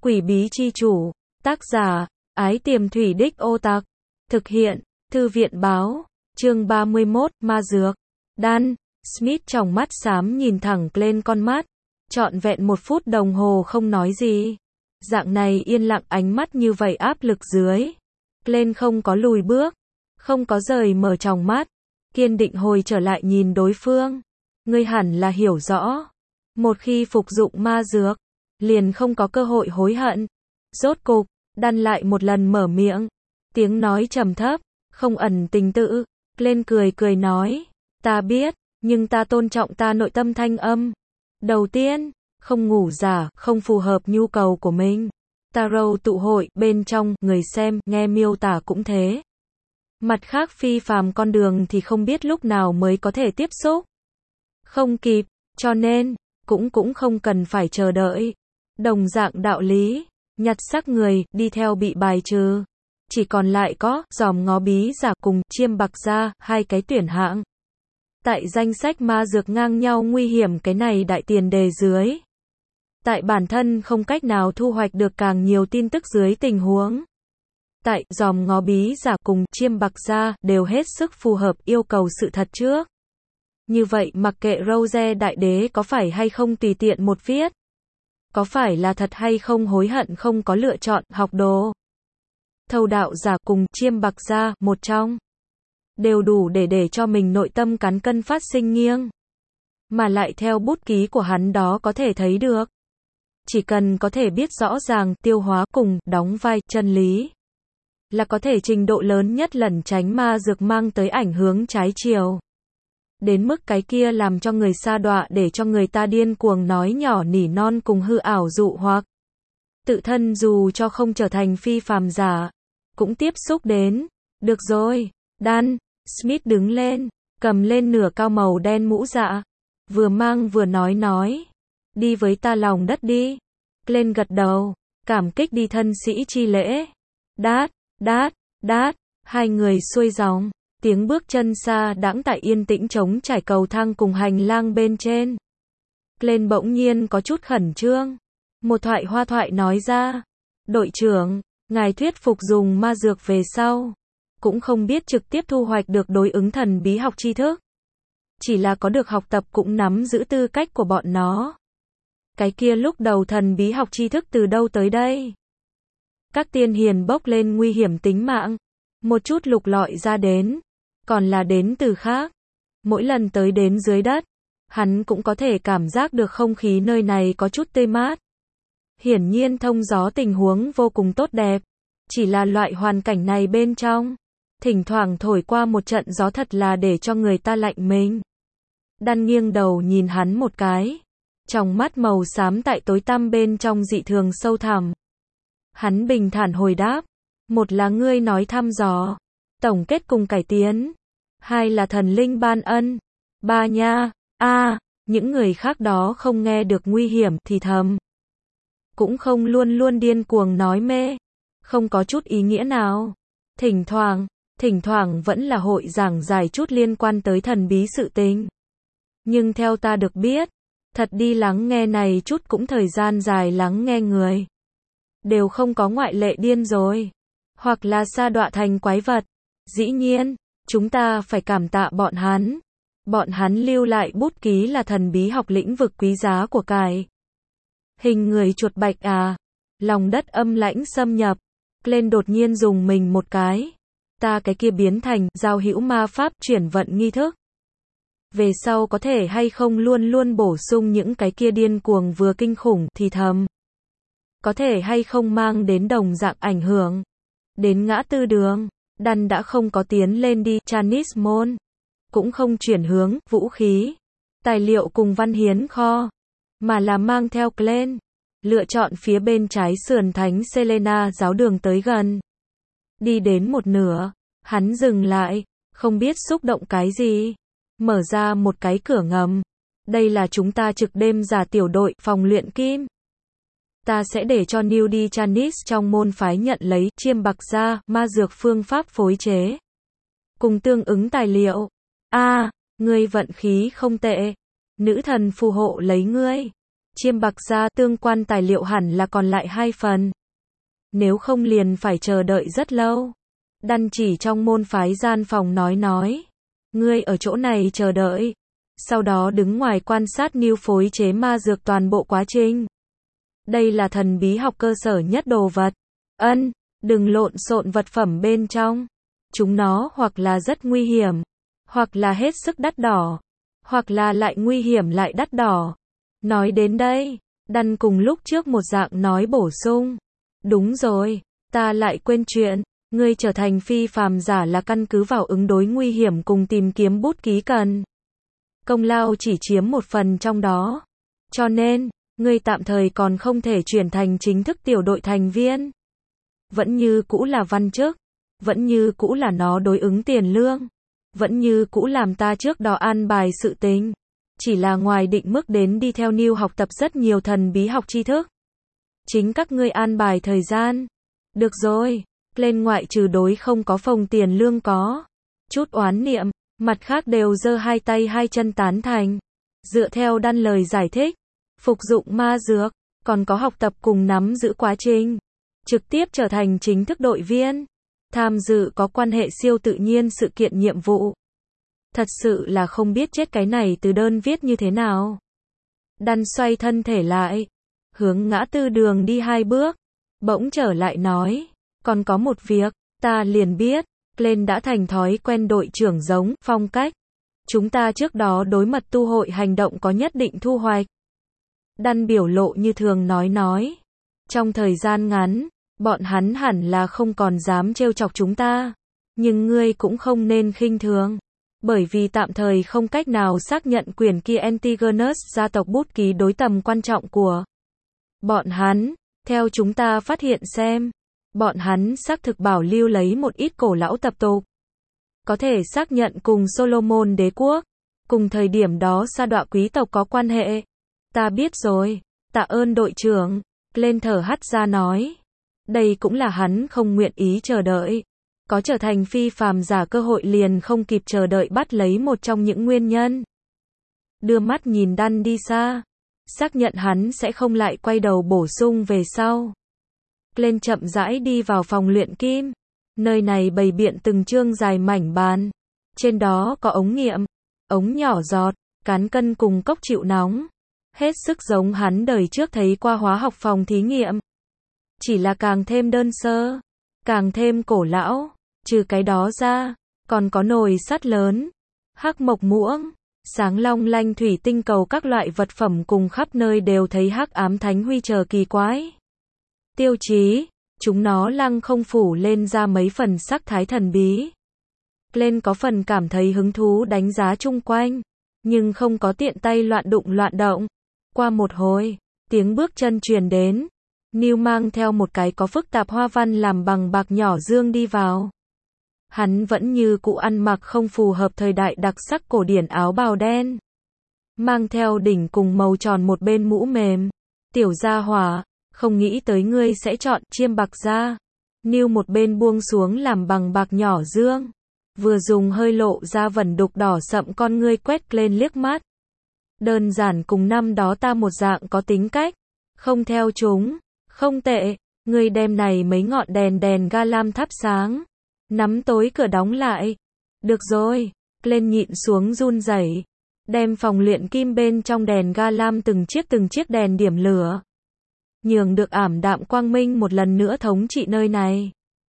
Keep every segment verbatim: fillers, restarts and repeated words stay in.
Quỷ bí chi chủ, tác giả, Ái Tiềm Thủy Đích Ô Tặc, thực hiện, Thư viện báo, chương ba mươi mốt, ma dược. Dan, Smith trong mắt xám nhìn thẳng lên con mắt, trọn vẹn một phút đồng hồ không nói gì. Dạng này yên lặng ánh mắt như vậy áp lực dưới. Glenn không có lùi bước, không có rời mở tròng mắt, kiên định hồi trở lại nhìn đối phương. Ngươi hẳn là hiểu rõ, một khi phục dụng ma dược, liền không có cơ hội hối hận. Rốt cục, Dan lại một lần mở miệng, tiếng nói trầm thấp, không ẩn tình tự. Glenn cười cười nói, ta biết, nhưng ta tôn trọng ta nội tâm thanh âm. Đầu tiên, không ngủ giả, không phù hợp nhu cầu của mình. Tarot tụ hội, bên trong, người xem, nghe miêu tả cũng thế. Mặt khác phi phàm con đường thì không biết lúc nào mới có thể tiếp xúc. Không kịp, cho nên, cũng cũng không cần phải chờ đợi. Đồng dạng đạo lý, nhặt xác người, đi theo bị bài trừ. Chỉ còn lại có, giòm ngó bí giả cùng, chiêm bạc gia, hai cái tuyển hạng. Tại danh sách ma dược ngang nhau nguy hiểm cái này đại tiền đề dưới. Tại bản thân không cách nào thu hoạch được càng nhiều tin tức dưới tình huống. Tại, giòm ngó bí giả cùng, chiêm bạc gia, đều hết sức phù hợp yêu cầu sự thật trước. Như vậy mặc kệ Rose đại đế có phải hay không tùy tiện một viết. Có phải là thật hay không hối hận không có lựa chọn, học đồ. Thâu đạo giả cùng, chiêm bạc gia, một trong. Đều đủ để để cho mình nội tâm cán cân phát sinh nghiêng. Mà lại theo bút ký của hắn đó có thể thấy được. Chỉ cần có thể biết rõ ràng, tiêu hóa cùng, đóng vai, chân lý. Là có thể trình độ lớn nhất lẩn tránh ma dược mang tới ảnh hướng trái chiều. Đến mức cái kia làm cho người sa đọa để cho người ta điên cuồng nói nhỏ nỉ non cùng hư ảo dụ hoặc. Tự thân dù cho không trở thành phi phàm giả, cũng tiếp xúc đến. Được rồi, Dan, Smith đứng lên, cầm lên nửa cao màu đen mũ dạ. Vừa mang vừa nói nói. Đi với ta lòng đất đi. Glenn gật đầu, cảm kích đi thân sĩ chi lễ. Đát, đát, đát, hai người xuôi dòng. Tiếng bước chân xa đãng tại yên tĩnh trống trải cầu thang cùng hành lang bên trên. Glenn bỗng nhiên có chút khẩn trương. Một thoại hoa thoại nói ra. Đội trưởng, ngài thuyết phục dùng ma dược về sau. Cũng không biết trực tiếp thu hoạch được đối ứng thần bí học tri thức. Chỉ là có được học tập cũng nắm giữ tư cách của bọn nó. Cái kia lúc đầu thần bí học tri thức từ đâu tới đây? Các tiên hiền bốc lên nguy hiểm tính mạng. Một chút lục lọi ra đến. Còn là đến từ khác. Mỗi lần tới đến dưới đất, hắn cũng có thể cảm giác được không khí nơi này có chút tươi mát. Hiển nhiên thông gió tình huống vô cùng tốt đẹp. Chỉ là loại hoàn cảnh này bên trong. Thỉnh thoảng thổi qua một trận gió thật là để cho người ta lạnh mình. Dan nghiêng đầu nhìn hắn một cái. Trong mắt màu xám tại tối tăm bên trong dị thường sâu thẳm. Hắn bình thản hồi đáp. Một là ngươi nói thăm dò. Tổng kết cùng cải tiến. Hai là thần linh ban ân. Ba nha, a à, những người khác đó không nghe được nguy hiểm thì thầm. Cũng không luôn luôn điên cuồng nói mê. Không có chút ý nghĩa nào. Thỉnh thoảng, thỉnh thoảng vẫn là hội giảng giải chút liên quan tới thần bí sự tình. Nhưng theo ta được biết, thật đi lắng nghe này chút cũng thời gian dài lắng nghe người. Đều không có ngoại lệ điên rồi. Hoặc là sa đọa thành quái vật. Dĩ nhiên, chúng ta phải cảm tạ bọn hắn. Bọn hắn lưu lại bút ký là thần bí học lĩnh vực quý giá của cải. Hình người chuột bạch à. Lòng đất âm lãnh xâm nhập. Glenn đột nhiên dùng mình một cái. Ta cái kia biến thành giao hữu ma pháp chuyển vận nghi thức. Về sau có thể hay không luôn luôn bổ sung những cái kia điên cuồng vừa kinh khủng thì thầm. Có thể hay không mang đến đồng dạng ảnh hưởng. Đến ngã tư đường. Dan đã không có tiến lên đi Chinese môn. Cũng không chuyển hướng, vũ khí, tài liệu cùng văn hiến kho. Mà là mang theo Glenn. Lựa chọn phía bên trái sườn thánh Selena giáo đường tới gần. Đi đến một nửa, hắn dừng lại, không biết xúc động cái gì. Mở ra một cái cửa ngầm. Đây là chúng ta trực đêm giả tiểu đội, phòng luyện kim. Ta sẽ để cho New đi Chinese trong môn phái nhận lấy, chiêm bạc gia, ma dược phương pháp phối chế. Cùng tương ứng tài liệu. A, à, ngươi vận khí không tệ. Nữ thần phù hộ lấy ngươi. Chiêm bạc gia tương quan tài liệu hẳn là còn lại hai phần. Nếu không liền phải chờ đợi rất lâu. Đan chỉ trong môn phái gian phòng nói nói. Ngươi ở chỗ này chờ đợi. Sau đó đứng ngoài quan sát Niu phối chế ma dược toàn bộ quá trình. Đây là thần bí học cơ sở nhất đồ vật. Ân, đừng lộn xộn vật phẩm bên trong. Chúng nó hoặc là rất nguy hiểm, hoặc là hết sức đắt đỏ, hoặc là lại nguy hiểm lại đắt đỏ. Nói đến đây, Đan cùng lúc trước một dạng nói bổ sung. Đúng rồi, ta lại quên chuyện, ngươi trở thành phi phàm giả là căn cứ vào ứng đối nguy hiểm cùng tìm kiếm bút ký cần. Công lao chỉ chiếm một phần trong đó. Cho nên, ngươi tạm thời còn không thể chuyển thành chính thức tiểu đội thành viên. Vẫn như cũ là văn chức, vẫn như cũ là nó đối ứng tiền lương, vẫn như cũ làm ta trước đó an bài sự tình. Chỉ là ngoài định mức đến đi theo Niu học tập rất nhiều thần bí học tri thức. Chính các ngươi an bài thời gian. Được rồi, lên ngoại trừ đối không có phòng tiền lương có chút oán niệm, mặt khác đều giơ hai tay hai chân tán thành. Dựa theo Đan lời giải thích, phục dụng ma dược, còn có học tập cùng nắm giữ quá trình, trực tiếp trở thành chính thức đội viên, tham dự có quan hệ siêu tự nhiên sự kiện nhiệm vụ. Thật sự là không biết chết cái này từ đơn viết như thế nào. Đan xoay thân thể lại, hướng ngã tư đường đi hai bước, bỗng trở lại nói, còn có một việc, ta liền biết, lên đã thành thói quen đội trưởng giống, phong cách. Chúng ta trước đó đối mật tu hội hành động có nhất định thu hoạch. Đan biểu lộ như thường nói nói. Trong thời gian ngắn, bọn hắn hẳn là không còn dám trêu chọc chúng ta. Nhưng ngươi cũng không nên khinh thường. Bởi vì tạm thời không cách nào xác nhận quyền kia Antigonus gia tộc bút ký đối tầm quan trọng của bọn hắn. Theo chúng ta phát hiện xem, bọn hắn xác thực bảo lưu lấy một ít cổ lão tập tục. Có thể xác nhận cùng Solomon đế quốc, cùng thời điểm đó sa đọa quý tộc có quan hệ. Ta biết rồi, tạ ơn đội trưởng, lên thở hắt ra nói. Đây cũng là hắn không nguyện ý chờ đợi. Có trở thành phi phàm giả cơ hội liền không kịp chờ đợi bắt lấy một trong những nguyên nhân. Đưa mắt nhìn Đan đi xa, xác nhận hắn sẽ không lại quay đầu bổ sung về sau. Lên chậm rãi đi vào phòng luyện kim. Nơi này bày biện từng chương dài mảnh bàn. Trên đó có ống nghiệm, ống nhỏ giọt, cán cân cùng cốc chịu nóng. Hết sức giống hắn đời trước thấy qua hóa học phòng thí nghiệm. Chỉ là càng thêm đơn sơ, càng thêm cổ lão. Trừ cái đó ra, còn có nồi sắt lớn, hắc mộc muỗng, sáng long lanh thủy tinh cầu các loại vật phẩm cùng khắp nơi đều thấy hắc ám thánh huy chờ kỳ quái. Tiêu chí, chúng nó lăng không phủ lên ra mấy phần sắc thái thần bí. Lên có phần cảm thấy hứng thú đánh giá chung quanh, nhưng không có tiện tay loạn đụng loạn động. Qua một hồi, tiếng bước chân truyền đến. Niu mang theo một cái có phức tạp hoa văn làm bằng bạc nhỏ dương đi vào. Hắn vẫn như cũ ăn mặc không phù hợp thời đại đặc sắc cổ điển áo bào đen. Mang theo đỉnh cùng màu tròn một bên mũ mềm. Tiểu gia hỏa, không nghĩ tới ngươi sẽ chọn chiêm bạc gia. Niu một bên buông xuống làm bằng bạc nhỏ dương. Vừa dùng hơi lộ ra vẩn đục đỏ sậm con ngươi quét lên liếc mắt. Đơn giản cùng năm đó ta một dạng có tính cách. Không theo chúng. Không tệ. Ngươi đem này mấy ngọn đèn đèn ga lam thắp sáng. Nắm tối cửa đóng lại. Được rồi. Lên nhịn xuống run rẩy. Đem phòng luyện kim bên trong đèn ga lam từng chiếc từng chiếc đèn điểm lửa. Nhường được ảm đạm quang minh một lần nữa thống trị nơi này.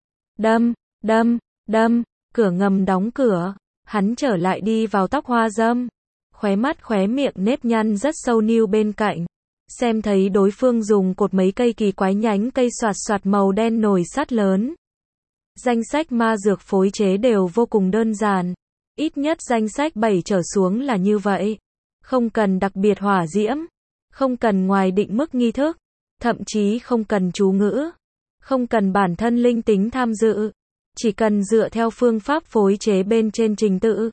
Đâm, đâm, đâm. Cửa ngầm đóng cửa. Hắn trở lại đi vào tóc hoa dâm. Khóe mắt khóe miệng nếp nhăn rất sâu Niu bên cạnh. Xem thấy đối phương dùng cột mấy cây kỳ quái nhánh cây xoạt xoạt màu đen nồi sắt lớn. Danh sách ma dược phối chế đều vô cùng đơn giản. Ít nhất danh sách bảy trở xuống là như vậy. Không cần đặc biệt hỏa diễm. Không cần ngoài định mức nghi thức. Thậm chí không cần chú ngữ. Không cần bản thân linh tính tham dự. Chỉ cần dựa theo phương pháp phối chế bên trên trình tự.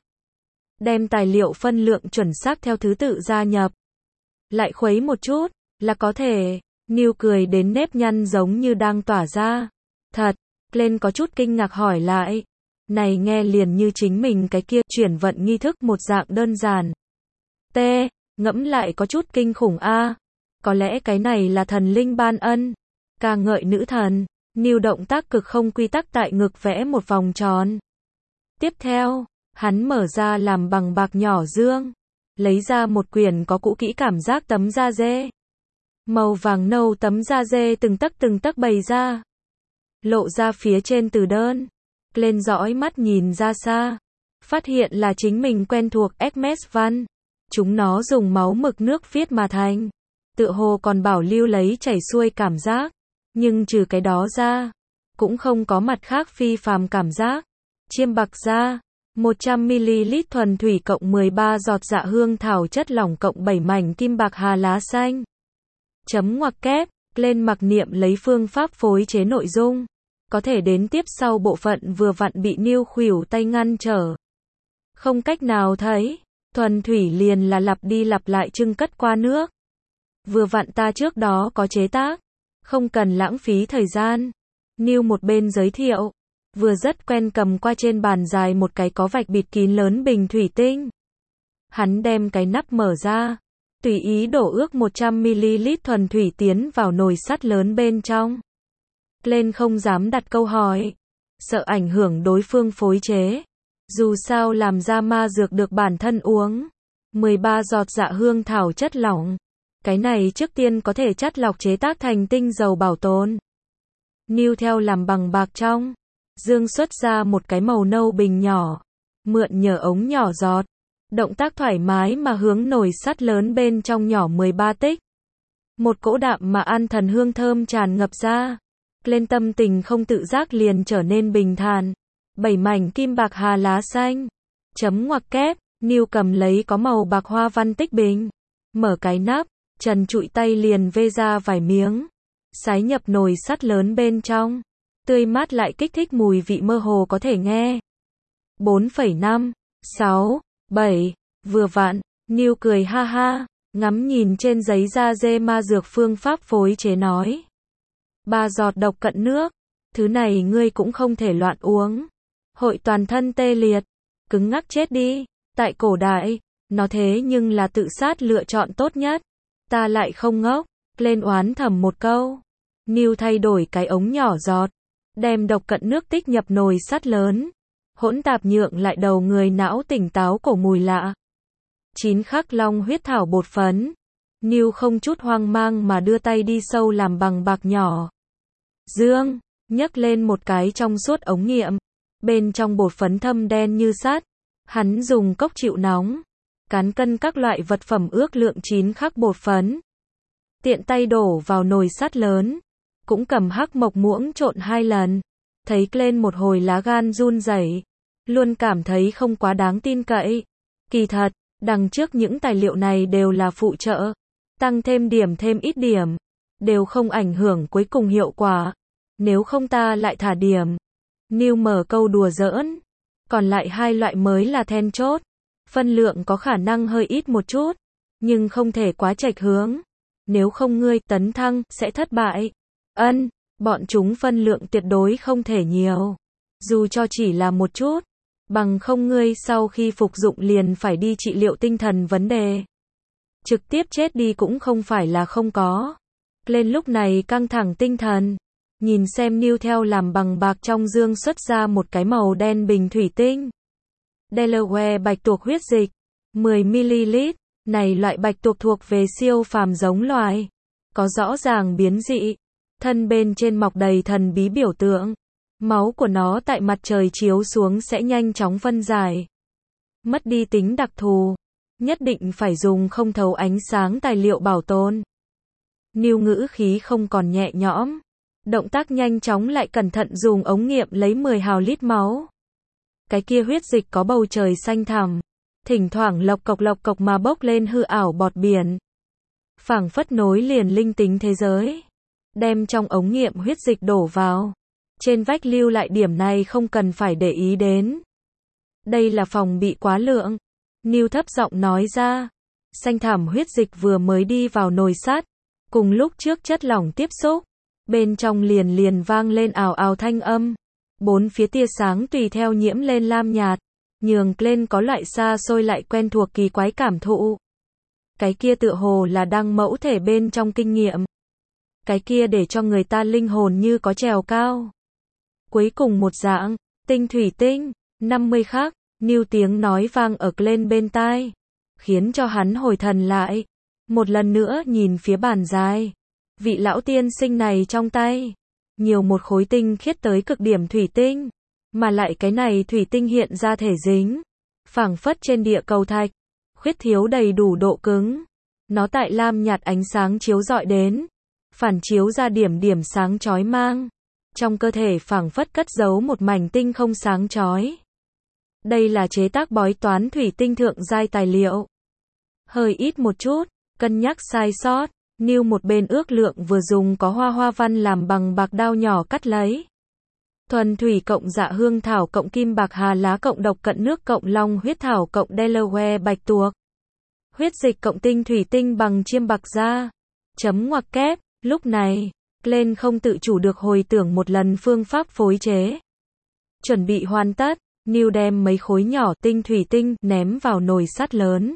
Đem tài liệu phân lượng chuẩn xác theo thứ tự gia nhập. Lại khuấy một chút, là có thể. Niu cười đến nếp nhăn giống như đang tỏa ra. Thật, lên có chút kinh ngạc hỏi lại. Này nghe liền như chính mình cái kia chuyển vận nghi thức một dạng đơn giản. T, ngẫm lại có chút kinh khủng a. Có lẽ cái này là thần linh ban ân. Ca ngợi nữ thần. Neil động tác cực không quy tắc tại ngực vẽ một vòng tròn. Tiếp theo, hắn mở ra làm bằng bạc nhỏ dương. Lấy ra một quyển có cũ kỹ cảm giác tấm da dê. Màu vàng nâu tấm da dê từng tấc từng tấc bày ra. Lộ ra phía trên từ đơn. Lên dõi mắt nhìn ra xa. Phát hiện là chính mình quen thuộc Hermes văn. Chúng nó dùng máu mực nước viết mà thành. Tựa hồ còn bảo lưu lấy chảy xuôi cảm giác. Nhưng trừ cái đó ra, cũng không có mặt khác phi phàm cảm giác. Chiêm bạc da, một trăm mi li lít thuần thủy cộng mười ba giọt dạ hương thảo chất lỏng cộng bảy mảnh kim bạc hà lá xanh. Chấm ngoặc kép, lên mặc niệm lấy phương pháp phối chế nội dung. Có thể đến tiếp sau bộ phận vừa vặn bị Neil khuỷu tay ngăn trở. Không cách nào thấy, thuần thủy liền là lặp đi lặp lại trưng cất qua nước. Vừa vặn ta trước đó có chế tác. Không cần lãng phí thời gian. Neil một bên giới thiệu, vừa rất quen cầm qua trên bàn dài một cái có vạch bịt kín lớn bình thủy tinh. Hắn đem cái nắp mở ra, tùy ý đổ ước một trăm mi li lít thuần thủy tiến vào nồi sắt lớn bên trong. Lên không dám đặt câu hỏi, sợ ảnh hưởng đối phương phối chế. Dù sao làm ra ma dược được bản thân uống. mười ba giọt dạ hương thảo chất lỏng. Cái này trước tiên có thể chắt lọc chế tác thành tinh dầu bảo tồn. Neil theo làm bằng bạc trong. Dương xuất ra một cái màu nâu bình nhỏ. Mượn nhờ ống nhỏ giọt. Động tác thoải mái mà hướng nồi sắt lớn bên trong nhỏ mười ba tích. Một cỗ đạm mà an thần hương thơm tràn ngập ra. Lên tâm tình không tự giác liền trở nên bình thản. Bảy mảnh kim bạc hà lá xanh. Chấm ngoặc kép, Neil cầm lấy có màu bạc hoa văn tích bình. Mở cái nắp. Trần trụi tay liền vê ra vài miếng. Sái nhập nồi sắt lớn bên trong. Tươi mát lại kích thích mùi vị mơ hồ có thể nghe. bốn phẩy năm, sáu, bảy, vừa vặn. Neil cười ha ha, ngắm nhìn trên giấy da dê ma dược phương pháp phối chế nói. Ba giọt độc cận nước. Thứ này ngươi cũng không thể loạn uống. Hội toàn thân tê liệt. Cứng ngắc chết đi. Tại cổ đại, nó thế nhưng là tự sát lựa chọn tốt nhất. Ta lại không ngốc, lên oán thầm một câu. Neil thay đổi cái ống nhỏ giọt, đem độc cận nước tích nhập nồi sắt lớn. Hỗn tạp nhượng lại đầu người não tỉnh táo cổ mùi lạ. Chín khắc long huyết thảo bột phấn. Neil không chút hoang mang mà đưa tay đi sâu làm bằng bạc nhỏ. Dương, nhấc lên một cái trong suốt ống nghiệm. Bên trong bột phấn thâm đen như sắt. Hắn dùng cốc chịu nóng. Cán cân các loại vật phẩm ước lượng chín khắc bột phấn. Tiện tay đổ vào nồi sắt lớn. Cũng cầm hắc mộc muỗng trộn hai lần. Thấy lên một hồi lá gan run rẩy. Luôn cảm thấy không quá đáng tin cậy. Kỳ thật, đằng trước những tài liệu này đều là phụ trợ. Tăng thêm điểm thêm ít điểm. Đều không ảnh hưởng cuối cùng hiệu quả. Nếu không ta lại thả điểm. Neil mở câu đùa giỡn. Còn lại hai loại mới là then chốt. Phân lượng có khả năng hơi ít một chút, nhưng không thể quá chệch hướng. Nếu không ngươi tấn thăng sẽ thất bại. Ân, bọn chúng phân lượng tuyệt đối không thể nhiều. Dù cho chỉ là một chút, bằng không ngươi sau khi phục dụng liền phải đi trị liệu tinh thần vấn đề. Trực tiếp chết đi cũng không phải là không có. Lên lúc này căng thẳng tinh thần, nhìn xem Neil theo làm bằng bạc trong dương xuất ra một cái màu đen bình thủy tinh. Delaware bạch tuộc huyết dịch, mười mi li lít, này loại bạch tuộc thuộc về siêu phàm giống loài, có rõ ràng biến dị, thân bên trên mọc đầy thần bí biểu tượng, máu của nó tại mặt trời chiếu xuống sẽ nhanh chóng phân giải, mất đi tính đặc thù, nhất định phải dùng không thấu ánh sáng tài liệu bảo tồn. Neil ngữ khí không còn nhẹ nhõm, động tác nhanh chóng lại cẩn thận dùng ống nghiệm lấy mười hào lít máu. Cái kia huyết dịch có bầu trời xanh thẳm, thỉnh thoảng lộc cộc lộc cộc mà bốc lên hư ảo bọt biển. Phảng phất nối liền linh tính thế giới. Đem trong ống nghiệm huyết dịch đổ vào. Trên vách lưu lại điểm này không cần phải để ý đến. Đây là phòng bị quá lượng. Neil thấp giọng nói ra. Xanh thẳm huyết dịch vừa mới đi vào nồi sắt. Cùng lúc trước chất lỏng tiếp xúc. Bên trong liền liền vang lên ào ào thanh âm. Bốn phía tia sáng tùy theo nhiễm lên lam nhạt, nhường lên có loại xa xôi lại quen thuộc kỳ quái cảm thụ. Cái kia tựa hồ là đăng mẫu thể bên trong kinh nghiệm. Cái kia để cho người ta linh hồn như có trèo cao. Cuối cùng một dạng, tinh thủy tinh, năm mươi khắc, Neil tiếng nói vang ở lên bên tai, khiến cho hắn hồi thần lại. Một lần nữa nhìn phía bàn dài. Vị lão tiên sinh này trong tay, nhiều một khối tinh khiết tới cực điểm thủy tinh, mà lại cái này thủy tinh hiện ra thể dính, phảng phất trên địa cầu thạch, khuyết thiếu đầy đủ độ cứng. Nó tại lam nhạt ánh sáng chiếu rọi đến, phản chiếu ra điểm điểm sáng chói mang. Trong cơ thể phảng phất cất giấu một mảnh tinh không sáng chói. Đây là chế tác bói toán thủy tinh thượng giai tài liệu. Hơi ít một chút, cân nhắc sai sót, Neil một bên ước lượng vừa dùng có hoa hoa văn làm bằng bạc đao nhỏ cắt lấy. Thuần thủy cộng dạ hương thảo cộng kim bạc hà lá cộng độc cận nước cộng long huyết thảo cộng Delaware bạch tuộc. Huyết dịch cộng tinh thủy tinh bằng chiêm bạc da. Chấm ngoặc kép, lúc này, Glenn không tự chủ được hồi tưởng một lần phương pháp phối chế. Chuẩn bị hoàn tất, Neil đem mấy khối nhỏ tinh thủy tinh ném vào nồi sắt lớn.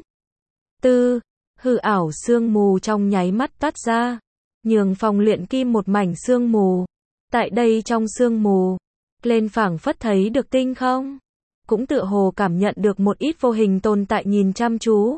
Tư, hư ảo sương mù trong nháy mắt tắt ra, nhường phòng luyện kim một mảnh sương mù. Tại đây trong sương mù, Glenn phảng phất thấy được tinh không, cũng tựa hồ cảm nhận được một ít vô hình tồn tại nhìn chăm chú.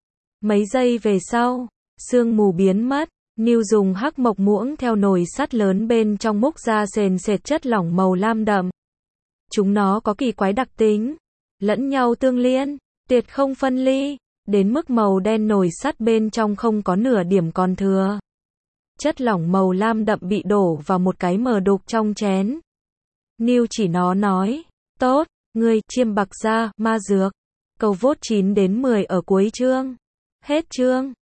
Mấy giây về sau, sương mù biến mất, Neil dùng hắc mộc muỗng theo nồi sắt lớn bên trong múc ra sền sệt chất lỏng màu lam đậm. Chúng nó có kỳ quái đặc tính, lẫn nhau tương liên, tuyệt không phân ly, đến mức màu đen nồi sắt bên trong không có nửa điểm còn thừa. Chất lỏng màu lam đậm bị đổ vào một cái mờ đục trong chén. Neil chỉ nó nói, tốt, ngươi, chiêm bạc da, ma dược. Cầu vote chín đến mười ở cuối chương. Hết chương.